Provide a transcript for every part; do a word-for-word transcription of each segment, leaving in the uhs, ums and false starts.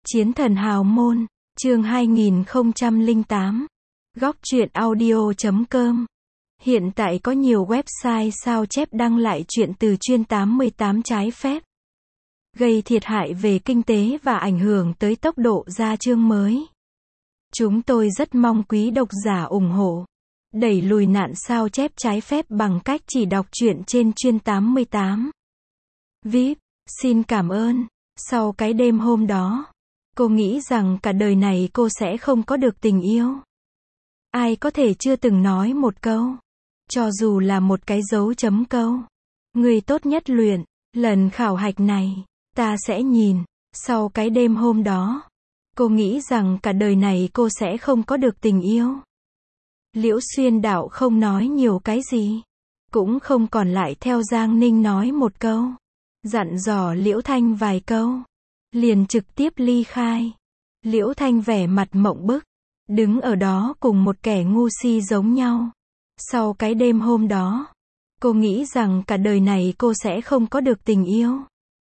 Chiến thần hào môn, chương hai nghìn không trăm lẻ tám. Góc truyện audio chấm com. Hiện tại có nhiều website sao chép đăng lại chuyện từ chuyên tám mươi tám trái phép, gây thiệt hại về kinh tế và ảnh hưởng tới tốc độ ra chương mới. Chúng tôi rất mong quý độc giả ủng hộ, đẩy lùi nạn sao chép trái phép bằng cách chỉ đọc truyện trên chuyên tám mươi tám. vê i pê, xin cảm ơn. Sau cái đêm hôm đó, cô nghĩ rằng cả đời này cô sẽ không có được tình yêu. Ai có thể chưa từng nói một câu, cho dù là một cái dấu chấm câu, người tốt nhất luyện, lần khảo hạch này, ta sẽ nhìn. Sau cái đêm hôm đó, cô nghĩ rằng cả đời này cô sẽ không có được tình yêu. Liễu Xuyên Đạo không nói nhiều cái gì, cũng không còn lại theo Giang Ninh nói một câu, dặn dò Liễu Thanh vài câu, liền trực tiếp ly khai. Liễu Thanh vẻ mặt mộng bức, đứng ở đó cùng một kẻ ngu si giống nhau. Sau cái đêm hôm đó, cô nghĩ rằng cả đời này cô sẽ không có được tình yêu.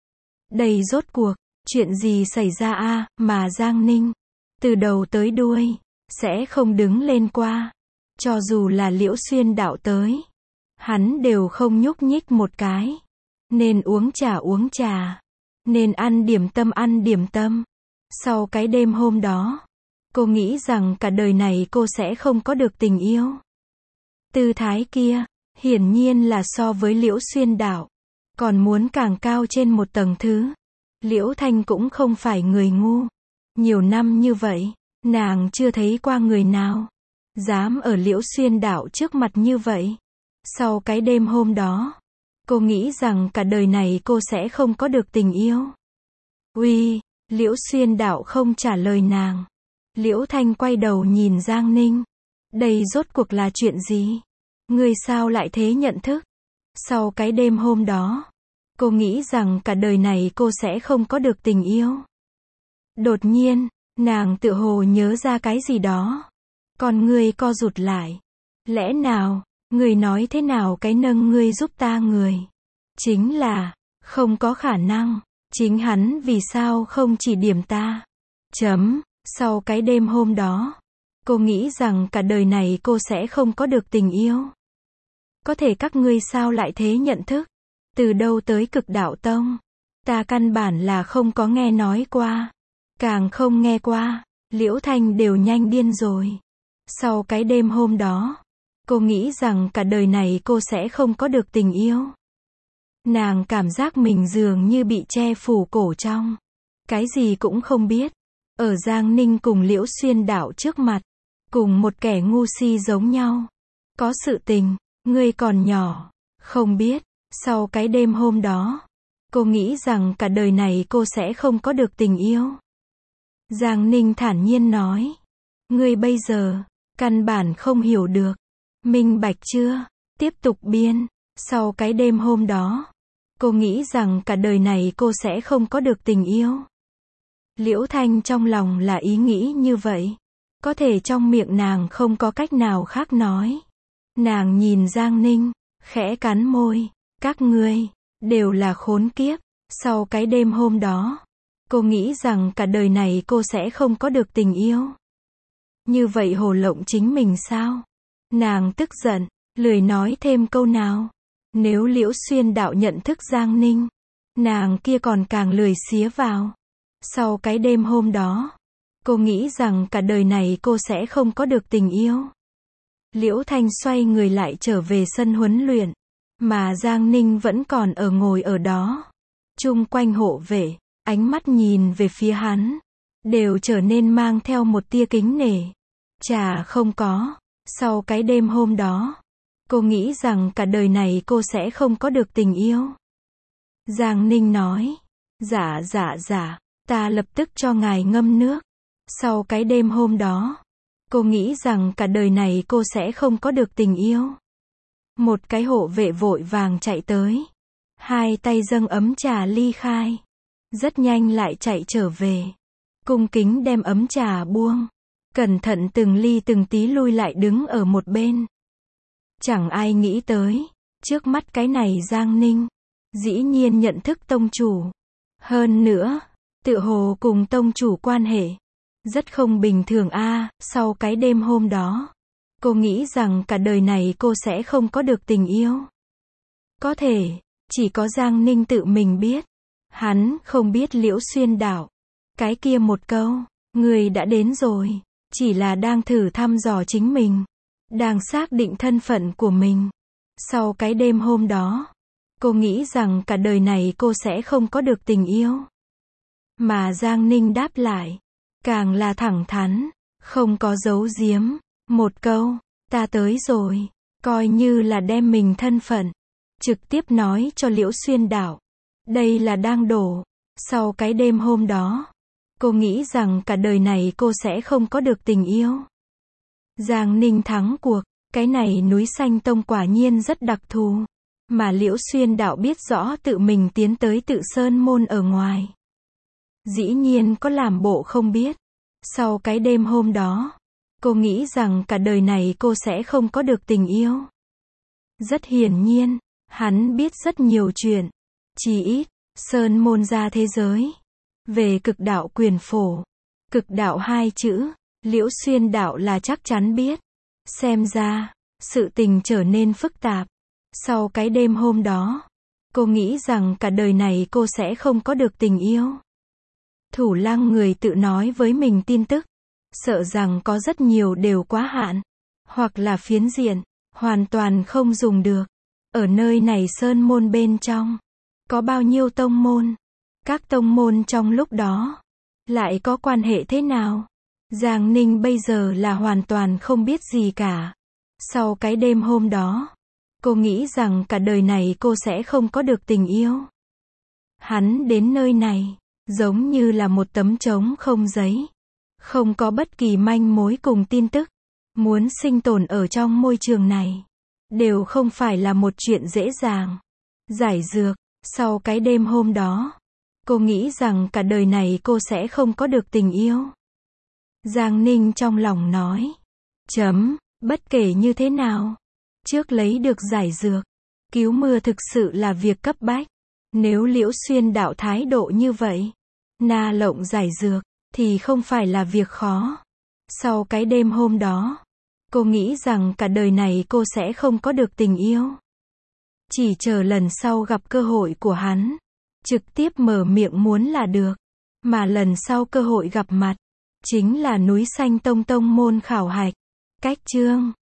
Đây rốt cuộc, chuyện gì xảy ra a à, mà Giang Ninh, từ đầu tới đuôi, sẽ không đứng lên qua. Cho dù là Liễu Xuyên Đạo tới, hắn đều không nhúc nhích một cái. Nên uống trà uống trà, nên ăn điểm tâm ăn điểm tâm. Sau cái đêm hôm đó, cô nghĩ rằng cả đời này cô sẽ không có được tình yêu. Tư thái kia, hiển nhiên là so với Liễu Xuyên Đạo, còn muốn càng cao trên một tầng thứ. Liễu Thanh cũng không phải người ngu. Nhiều năm như vậy, nàng chưa thấy qua người nào dám ở Liễu Xuyên Đạo trước mặt như vậy. Sau cái đêm hôm đó, cô nghĩ rằng cả đời này cô sẽ không có được tình yêu. Uy, Liễu Xuyên Đạo không trả lời nàng. Liễu Thanh quay đầu nhìn Giang Ninh. Đây rốt cuộc là chuyện gì? Ngươi sao lại thế nhận thức? Sau cái đêm hôm đó, cô nghĩ rằng cả đời này cô sẽ không có được tình yêu. Đột nhiên, nàng tựa hồ nhớ ra cái gì đó. Còn ngươi co rụt lại. Lẽ nào, ngươi nói thế nào cái nâng ngươi giúp ta người? Chính là, không có khả năng. Chính hắn vì sao không chỉ điểm ta? Chấm, sau cái đêm hôm đó, cô nghĩ rằng cả đời này cô sẽ không có được tình yêu. Có thể các ngươi sao lại thế nhận thức? Từ đâu tới Cực Đạo Tông? Ta căn bản là không có nghe nói qua. Càng không nghe qua, Liễu Thanh đều nhanh điên rồi. Sau cái đêm hôm đó, cô nghĩ rằng cả đời này cô sẽ không có được tình yêu. Nàng cảm giác mình dường như bị che phủ cổ trong. Cái gì cũng không biết. Ở Giang Ninh cùng Liễu Xuyên Đạo trước mặt, cùng một kẻ ngu si giống nhau. Có sự tình, ngươi còn nhỏ, không biết. Sau cái đêm hôm đó, cô nghĩ rằng cả đời này cô sẽ không có được tình yêu. Giang Ninh thản nhiên nói, ngươi bây giờ, căn bản không hiểu được. Minh bạch chưa? Tiếp tục biên. Sau cái đêm hôm đó, cô nghĩ rằng cả đời này cô sẽ không có được tình yêu. Liễu Thanh trong lòng là ý nghĩ như vậy. Có thể trong miệng nàng không có cách nào khác nói. Nàng nhìn Giang Ninh, khẽ cắn môi. Các ngươi, đều là khốn kiếp. Sau cái đêm hôm đó, cô nghĩ rằng cả đời này cô sẽ không có được tình yêu. Như vậy hồ lộng chính mình sao? Nàng tức giận, lười nói thêm câu nào. Nếu Liễu Xuyên Đạo nhận thức Giang Ninh, nàng kia còn càng lười xía vào. Sau cái đêm hôm đó, cô nghĩ rằng cả đời này cô sẽ không có được tình yêu. Liễu Thanh xoay người lại trở về sân huấn luyện, mà Giang Ninh vẫn còn ở ngồi ở đó. Chung quanh hộ vệ, ánh mắt nhìn về phía hắn, đều trở nên mang theo một tia kính nể. Chả không có. Sau cái đêm hôm đó, cô nghĩ rằng cả đời này cô sẽ không có được tình yêu. Giang Ninh nói, dạ dạ dạ, ta lập tức cho ngài ngâm nước. Sau cái đêm hôm đó, cô nghĩ rằng cả đời này cô sẽ không có được tình yêu. Một cái hộ vệ vội vàng chạy tới, hai tay dâng ấm trà ly khai, rất nhanh lại chạy trở về, cung kính đem ấm trà buông, cẩn thận từng ly từng tí lui lại đứng ở một bên. Chẳng ai nghĩ tới, trước mắt cái này Giang Ninh, dĩ nhiên nhận thức tông chủ. Hơn nữa, Tựa hồ cùng tông chủ quan hệ rất không bình thường a. Sau cái đêm hôm đó, cô nghĩ rằng cả đời này cô sẽ không có được tình yêu. Có thể, chỉ có Giang Ninh tự mình biết. Hắn không biết Liễu Xuyên Đạo. Cái kia một câu, người đã đến rồi, chỉ là đang thử thăm dò chính mình, đang xác định thân phận của mình. Sau cái đêm hôm đó, cô nghĩ rằng cả đời này cô sẽ không có được tình yêu. Mà Giang Ninh đáp lại, càng là thẳng thắn, không có giấu giếm. Một câu, ta tới rồi, coi như là đem mình thân phận trực tiếp nói cho Liễu Xuyên Đạo. Đây là đang đổ. Sau cái đêm hôm đó, cô nghĩ rằng cả đời này cô sẽ không có được tình yêu. Giang Ninh thắng cuộc. Cái này núi xanh tông quả nhiên rất đặc thù. Mà Liễu Xuyên Đạo biết rõ tự mình tiến tới Tự Sơn môn ở ngoài, dĩ nhiên có làm bộ không biết. Sau cái đêm hôm đó, cô nghĩ rằng cả đời này cô sẽ không có được tình yêu. Rất hiển nhiên, hắn biết rất nhiều chuyện. Chỉ ít, Sơn môn ra thế giới. Về cực đạo quyền phổ. Cực đạo hai chữ, Liễu Xuyên Đạo là chắc chắn biết. Xem ra, sự tình trở nên phức tạp. Sau cái đêm hôm đó, cô nghĩ rằng cả đời này cô sẽ không có được tình yêu. Thủ Lăng người tự nói với mình tin tức, sợ rằng có rất nhiều đều quá hạn, hoặc là phiến diện, hoàn toàn không dùng được. Ở nơi này sơn môn bên trong, có bao nhiêu tông môn? Các tông môn trong lúc đó, lại có quan hệ thế nào? Giang Ninh bây giờ là hoàn toàn không biết gì cả. Sau cái đêm hôm đó, cô nghĩ rằng cả đời này cô sẽ không có được tình yêu. Hắn đến nơi này, giống như là một tấm trống không giấy. Không có bất kỳ manh mối cùng tin tức. Muốn sinh tồn ở trong môi trường này, đều không phải là một chuyện dễ dàng. Giải dược, sau cái đêm hôm đó, cô nghĩ rằng cả đời này cô sẽ không có được tình yêu. Giang Ninh trong lòng nói, chấm, bất kể như thế nào, trước lấy được giải dược, cứu mưa thực sự là việc cấp bách. Nếu Liễu Xuyên Đạo thái độ như vậy, na lộng giải dược, thì không phải là việc khó. Sau cái đêm hôm đó, cô nghĩ rằng cả đời này cô sẽ không có được tình yêu. Chỉ chờ lần sau gặp cơ hội của hắn, trực tiếp mở miệng muốn là được. Mà lần sau cơ hội gặp mặt, chính là núi xanh tông tông môn khảo hạch. Cách chương